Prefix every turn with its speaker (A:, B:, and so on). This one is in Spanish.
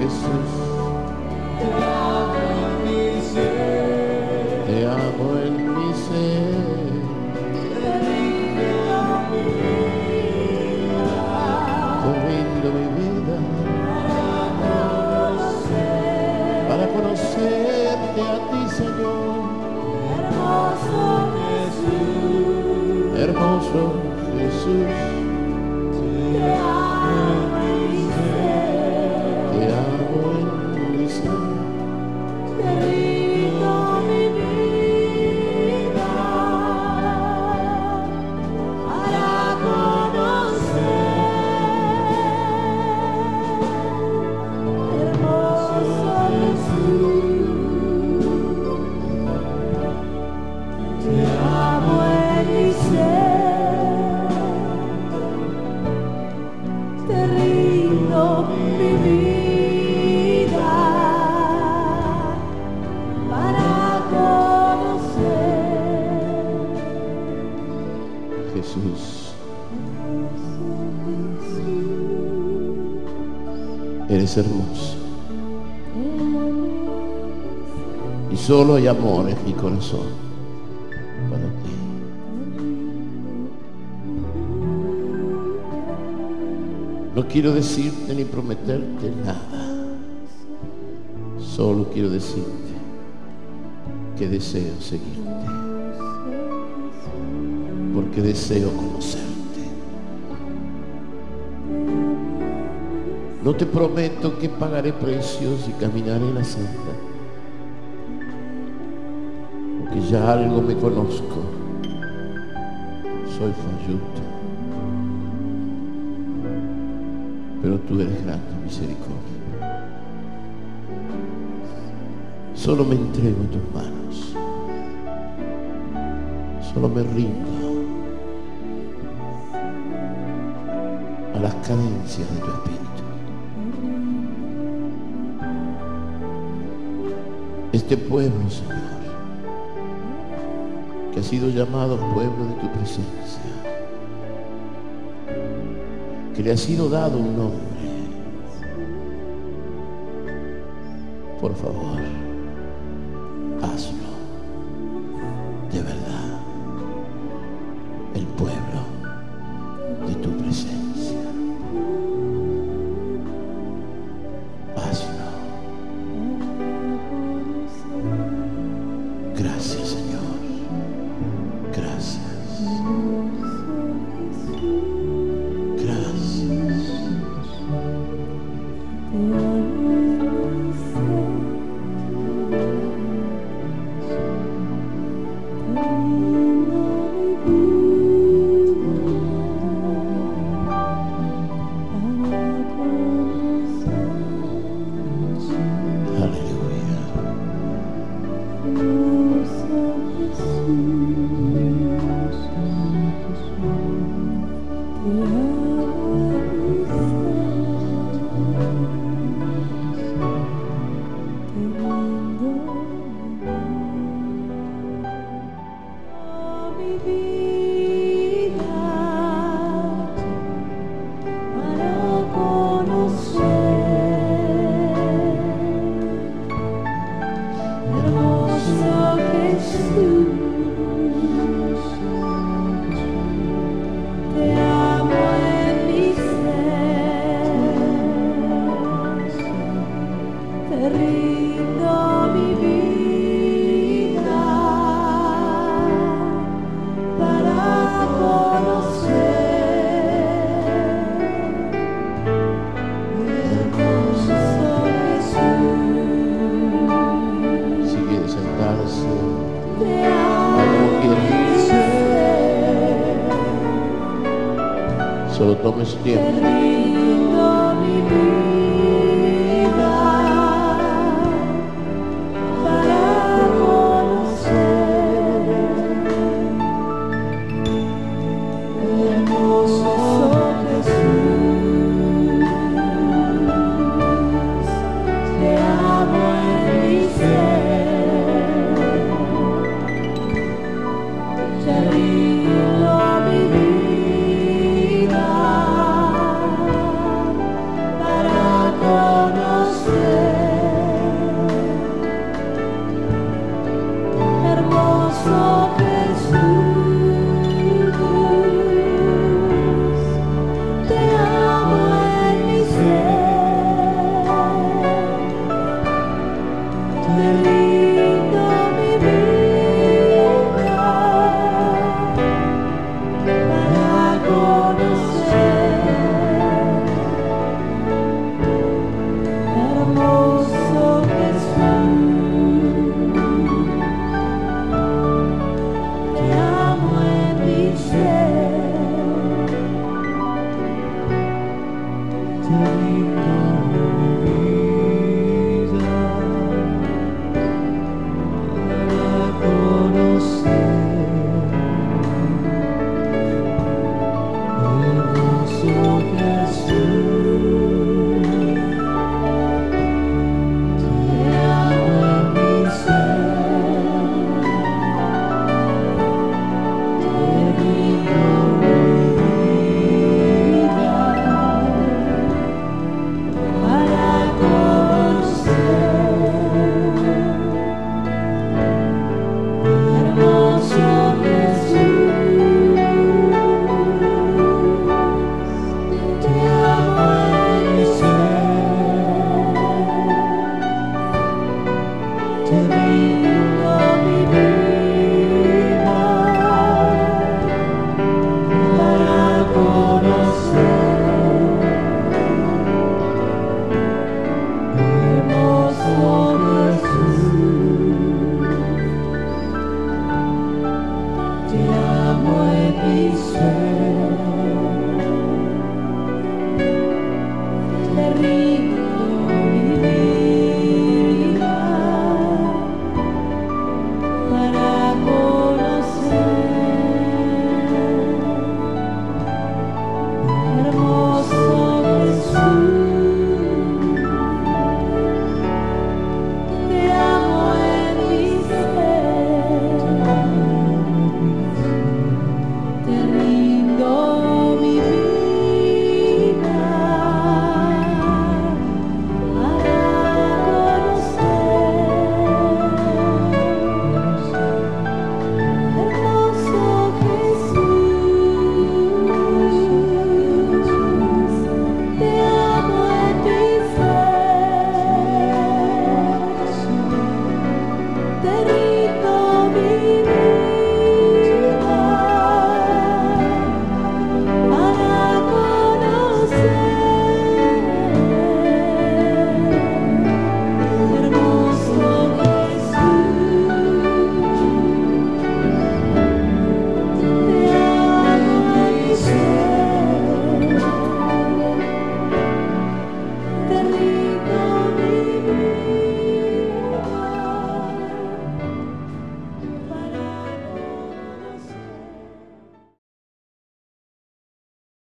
A: Jesús. Te amo en mi ser. Te amo en mi ser. Te rindo mi vida. Te rindo mi vida. Para conocerte a ti, Señor. Hermoso Jesús. Hermoso Jesús. Te amo en mi ser. Te amo en mi ser. Te rindo mi vida para conocer. Hermoso Jesús. Te amo en mi ser. Te rindo mi vida para conocer. Jesús, eres hermoso y solo hay amor en mi corazón para ti. No quiero decirte ni prometerte nada. Solo quiero decirte que deseo seguirte, porque deseo conocerte. No te prometo que pagaré precios y caminaré la senda, porque ya algo me conozco. Soy falluto, pero tú eres grande en misericordia. Solo me entrego en tus manos. Solo me rindo a las cadencias de tu espíritu. Este pueblo, Señor, que ha sido llamado pueblo de tu presencia, que le ha sido dado un nombre, por favor, hazlo de verdad el pueblo de tu presencia. Hazlo. Gracias, Señor. Gracias. Gracias. Solo tome su tiempo. Te rindo mi vida para conocer. Hermoso Jesús, te amo en mi ser.